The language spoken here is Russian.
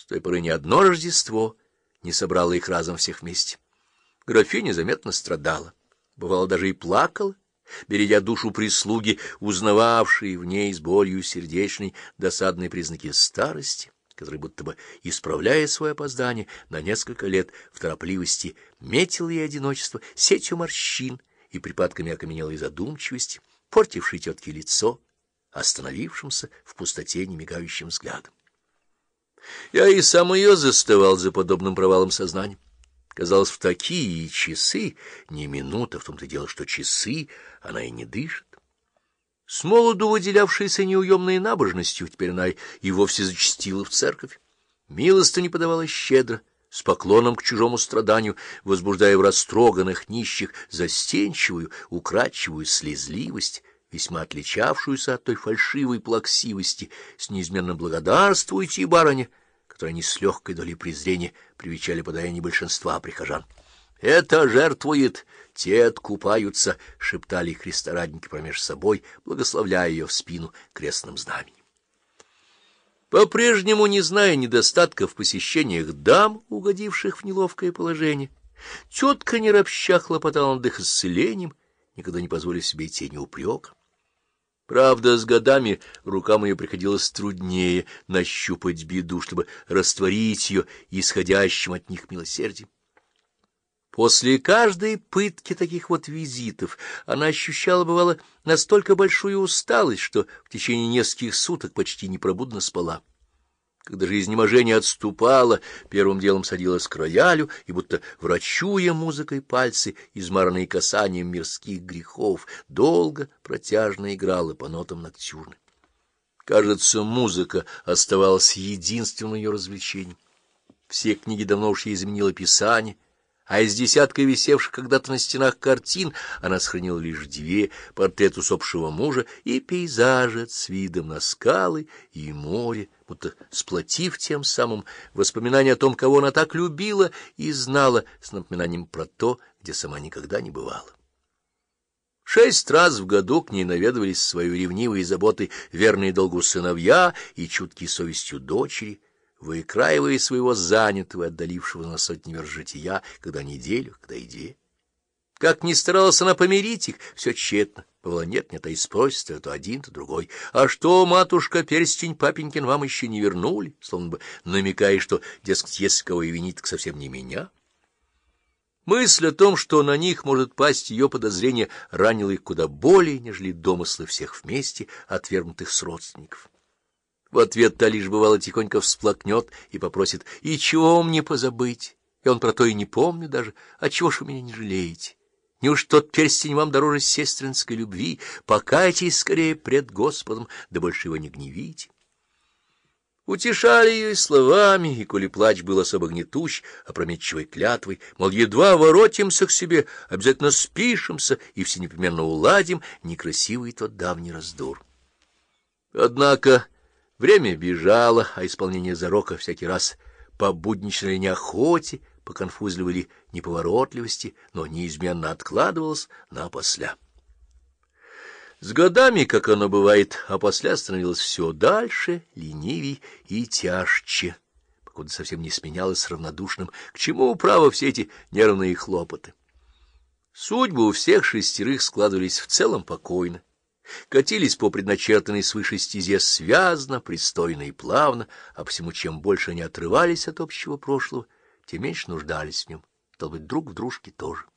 С той поры ни одно Рождество не собрало их разом всех вместе. Графиня заметно страдала, бывало, даже и плакала, бередя душу прислуги, узнававшей в ней с болью сердечной досадные признаки старости, который, будто бы исправляя свое опоздание на несколько лет в торопливости, метил ей одиночество сетью морщин и припадками окаменелой задумчивости, портившей тетке лицо, остановившимся в пустоте немигающим взглядом. Я и сам ее заставал за подобным провалом сознания. Казалось, в такие часы, не минута, в том-то дело, что часы, она и не дышит. С молоду выделявшаяся неуемной набожностью, теперь она и вовсе зачастила в церковь. Милостыню подавала щедро, с поклоном к чужому страданию, возбуждая в растроганных нищих застенчивую, украдчивую слезливость, весьма отличавшуюся от той фальшивой плаксивости, с неизменным «благодарствуйте, барыня», которые они с легкой долей презрения привечали подаяние большинства прихожан. «Это жертвует, те откупаются», — шептали христорадники промеж собой, благословляя ее в спину крестным знаменем. По-прежнему, не зная недостатка в посещениях дам, угодивших в неловкое положение, тетка не ропща хлопотала над их исцелением, никогда не позволив себе и тени упрека. Правда, с годами рукам ее приходилось труднее нащупать беду, чтобы растворить ее исходящим от них милосердием. После каждой пытки таких вот визитов она ощущала, бывало, настолько большую усталость, что в течение нескольких суток почти непробудно спала. Когда же изнеможение отступало, первым делом садилась к роялю и, будто врачуя музыкой пальцы, измаранные касанием мирских грехов, долго протяжно играла по нотам ноктюрны. Кажется, музыка оставалась единственным ее развлечением. Все книги давно уж ей заменило писание, а из десятка висевших когда-то на стенах картин она сохранила лишь 2: портрет усопшего мужа и пейзажи с видом на скалы и море, будто сплотив тем самым воспоминания о том, кого она так любила и знала, с напоминанием про то, где сама никогда не бывала. 6 раз в году к ней наведывались своей ревнивой заботой верные долгу сыновья и чуткие совестью дочери, выкраивая своего занятого, отдалившего на сотни верст жития, когда неделю, когда и 2. Как ни старалась она помирить их, все тщетно. Бывало, нет-нет, а и спросит, а то один, то другой. «А что, матушка, перстень папенькин вам еще не вернули?» Словно бы намекая, что, дескать, если кого и винит, так совсем не меня. Мысль о том, что на них может пасть ее подозрение, ранила их куда более, нежели домыслы всех вместе отвергнутых с родственников. В ответ та лишь бывало тихонько всплакнет и попросит: «И чего мне позабыть? И он про то и не помню даже. А чего ж вы меня не жалеете? Неужто тот перстень вам дороже сестринской любви? Покайтесь скорее пред Господом, да больше его не гневите». Утешали ее и словами, и, коли плач был особо гнетущ, опрометчивой клятвой, мол, едва воротимся к себе, обязательно спишемся и все непременно уладим некрасивый тот давний раздор. Однако время бежало, а исполнение зарока всякий раз по будничной неохоте, по конфузливой неповоротливости, но неизменно откладывалось на опосля. С годами, как оно бывает, опосля становилось все дальше, ленивей и тяжче, покуда совсем не сменялось равнодушным, к чему, право, все эти нервные хлопоты. Судьбы у всех 6 складывались в целом покойно, катились по предначертанной свыше стезе связно, пристойно и плавно, а посему чем больше они отрывались от общего прошлого, тем меньше нуждались в нем, стало быть, друг в дружке тоже.